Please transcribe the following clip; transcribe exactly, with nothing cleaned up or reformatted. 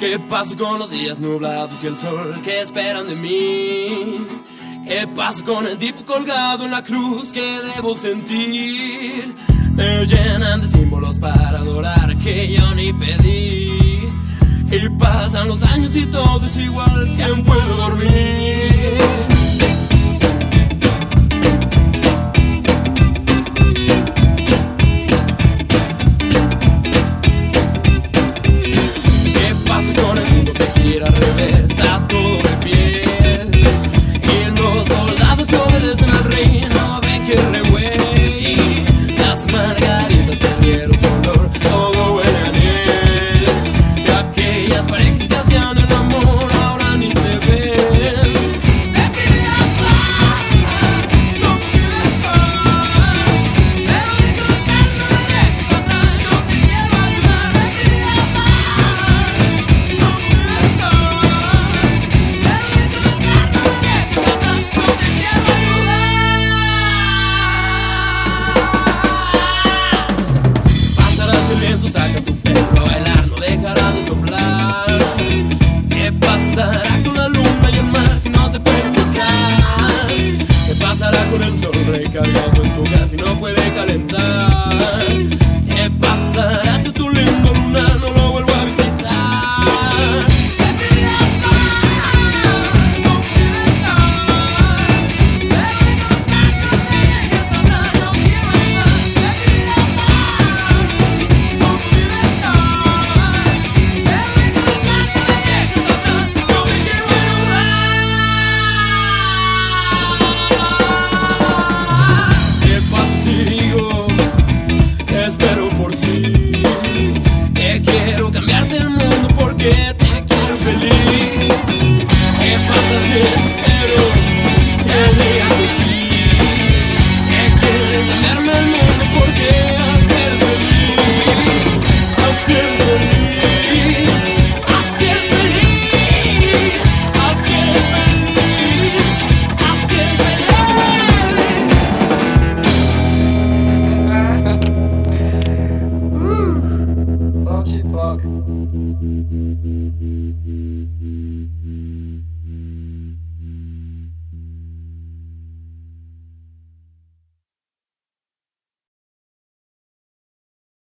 ¿Qué pasa con los días nublados y el sol que esperan de mí? ¿Qué pasa con el tipo colgado en la cruz que debo sentir? Me llenan de símbolos para adorar que yo ni pedí. Y pasan los años y todo es igual, ¿quién puede dormir? Al revés, está todo de pie. Y los soldados que obedecen al rey no ven que regüey. Las margaritas perdieron su olor, todo huele a miel. Y aquellas parejas que hacían el amor ahora ni se ven. Me pide la paz, no pude estar. Pero déjame estar, no me dejes atrás, no te quiero ayudar. Me pide la paz, no pude estar. Saca tu pelo a bailar, no dejará de soplar. ¿Qué pasará con la luna y el mar si no se puede tocar? ¿Qué pasará con el sol recargado en tu gas si no puede calentar? ¿Qué pasará si tu lindo luna no lo vuelvo a visitar? Espero por ti, que quiero cambiarte el mundo porque te quiero feliz. ¿Qué pasa si espero que digas que sí? Que quieres cambiarme el mundo porque así eres feliz. Así eres feliz, así eres feliz, así eres feliz, así eres feliz. Fuck shit, fuck.